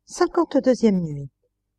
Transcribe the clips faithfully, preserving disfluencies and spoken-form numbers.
cinquante-deuxième nuit.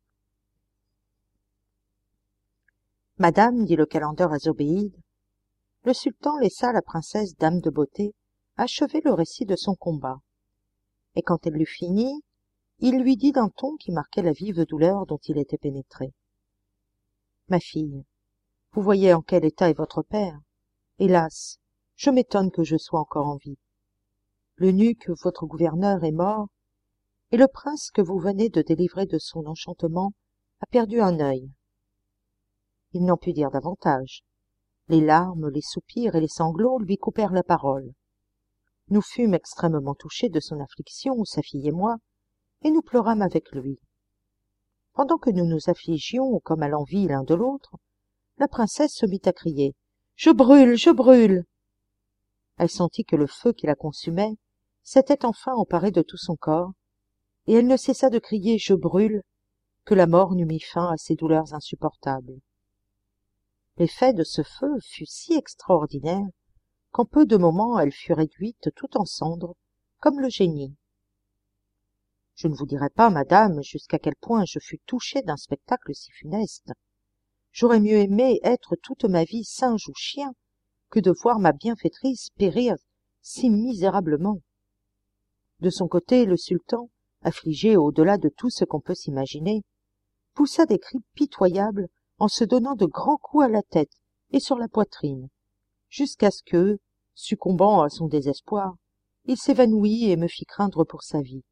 Madame, dit le calender à Zobéide, le sultan laissa la princesse Dame de Beauté achever le récit de son combat, et quand elle l'eut fini, il lui dit d'un ton qui marquait la vive douleur dont il était pénétré. « Ma fille, vous voyez en quel état est votre père. Hélas, je m'étonne que je sois encore en vie. L'eunuque, votre gouverneur, est mort, et le prince que vous venez de délivrer de son enchantement a perdu un œil. » Il n'en put dire davantage. Les larmes, les soupirs et les sanglots lui coupèrent la parole. Nous fûmes extrêmement touchés de son affliction, sa fille et moi, et nous pleurâmes avec lui. Pendant que nous nous affligions comme à l'envie l'un de l'autre, la princesse se mit à crier « Je brûle, je brûle !» Elle sentit que le feu qui la consumait s'était enfin emparé de tout son corps, et elle ne cessa de crier « Je brûle !» que la mort n'eût mis fin à ses douleurs insupportables. L'effet de ce feu fut si extraordinaire qu'en peu de moments elle fut réduite tout en cendres, comme le génie. Je ne vous dirai pas, madame, jusqu'à quel point je fus touché d'un spectacle si funeste. J'aurais mieux aimé être toute ma vie singe ou chien que de voir ma bienfaitrice périr si misérablement. De son côté, le sultan, affligé au-delà de tout ce qu'on peut s'imaginer, poussa des cris pitoyables en se donnant de grands coups à la tête et sur la poitrine, jusqu'à ce que, succombant à son désespoir, il s'évanouit et me fit craindre pour sa vie.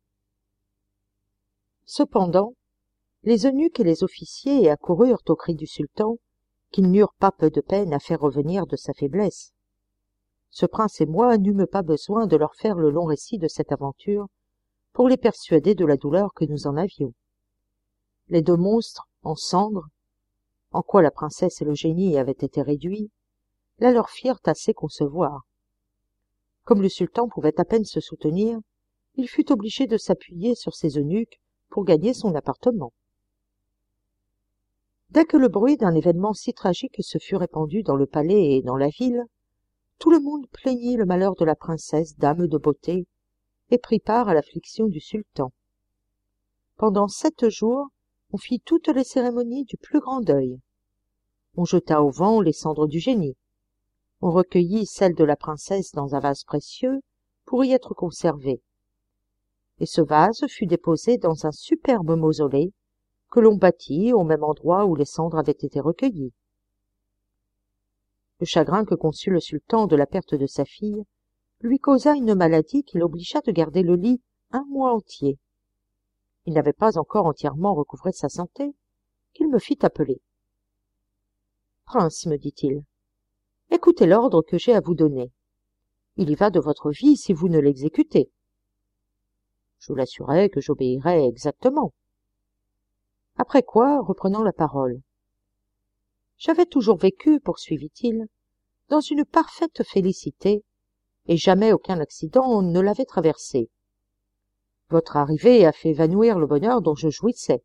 Cependant, les eunuques et les officiers accoururent au cri du sultan, qu'ils n'eurent pas peu de peine à faire revenir de sa faiblesse. Ce prince et moi n'eûmes pas besoin de leur faire le long récit de cette aventure pour les persuader de la douleur que nous en avions. Les deux monstres, en cendres, en quoi la princesse et le génie avaient été réduits, la leur firent assez concevoir. Comme le sultan pouvait à peine se soutenir, il fut obligé de s'appuyer sur ses eunuques pour gagner son appartement. Dès que le bruit d'un événement si tragique se fut répandu dans le palais et dans la ville, tout le monde plaignit le malheur de la princesse Dame de Beauté et prit part à l'affliction du sultan. Pendant sept jours, on fit toutes les cérémonies du plus grand deuil. On jeta au vent les cendres du génie. On recueillit celles de la princesse dans un vase précieux pour y être conservée. Et ce vase fut déposé dans un superbe mausolée que l'on bâtit au même endroit où les cendres avaient été recueillies. Le chagrin que conçut le sultan de la perte de sa fille lui causa une maladie qui l'obligea de garder le lit un mois entier. Il n'avait pas encore entièrement recouvré sa santé qu'il me fit appeler. « Prince, me dit-il, écoutez l'ordre que j'ai à vous donner. Il y va de votre vie si vous ne l'exécutez. » Je l'assurai que j'obéirais exactement. Après quoi, reprenant la parole, « J'avais toujours vécu, poursuivit-il, dans une parfaite félicité, et jamais aucun accident ne l'avait traversée. Votre arrivée a fait évanouir le bonheur dont je jouissais.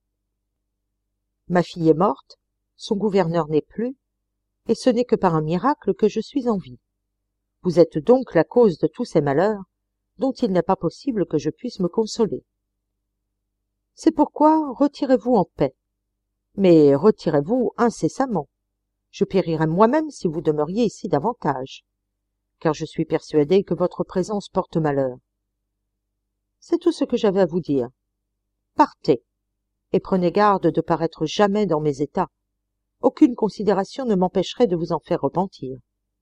Ma fille est morte, son gouverneur n'est plus, et ce n'est que par un miracle que je suis en vie. Vous êtes donc la cause de tous ces malheurs, dont il n'est pas possible que je puisse me consoler. C'est pourquoi retirez-vous en paix, mais retirez-vous incessamment. Je périrais moi-même si vous demeuriez ici davantage, car je suis persuadé que votre présence porte malheur. C'est tout ce que j'avais à vous dire. Partez, et prenez garde de paraître jamais dans mes états. Aucune considération ne m'empêcherait de vous en faire repentir. »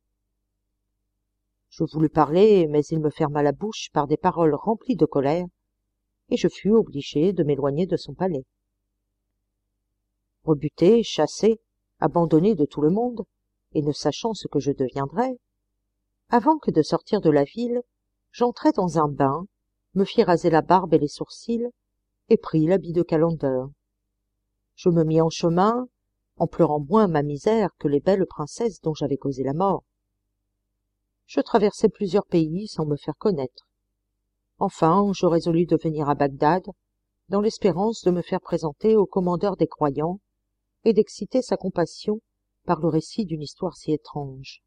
Je voulus parler, mais il me ferma la bouche par des paroles remplies de colère, et je fus obligé de m'éloigner de son palais. Rebuté, chassé, abandonné de tout le monde, et ne sachant ce que je deviendrais, avant que de sortir de la ville, j'entrai dans un bain, me fis raser la barbe et les sourcils, et pris l'habit de calender. Je me mis en chemin, en pleurant moins ma misère que les belles princesses dont j'avais causé la mort. Je traversai plusieurs pays sans me faire connaître. Enfin, je résolus de venir à Bagdad, dans l'espérance de me faire présenter au commandeur des croyants et d'exciter sa compassion par le récit d'une histoire si étrange.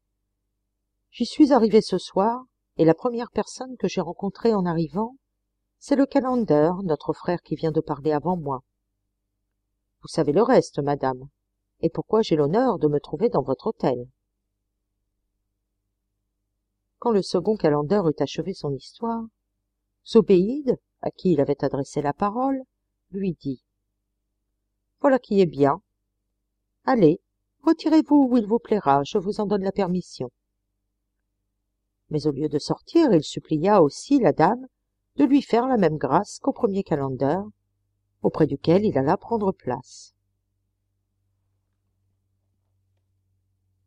J'y suis arrivé ce soir, et la première personne que j'ai rencontrée en arrivant, c'est le calender, notre frère qui vient de parler avant moi. Vous savez le reste, madame, et pourquoi j'ai l'honneur de me trouver dans votre hôtel. » Quand le second calender eut achevé son histoire, Zobéide, à qui il avait adressé la parole, lui dit « Voilà qui est bien. Allez, retirez-vous où il vous plaira, je vous en donne la permission. » Mais au lieu de sortir, il supplia aussi la dame de lui faire la même grâce qu'au premier calender, auprès duquel il alla prendre place.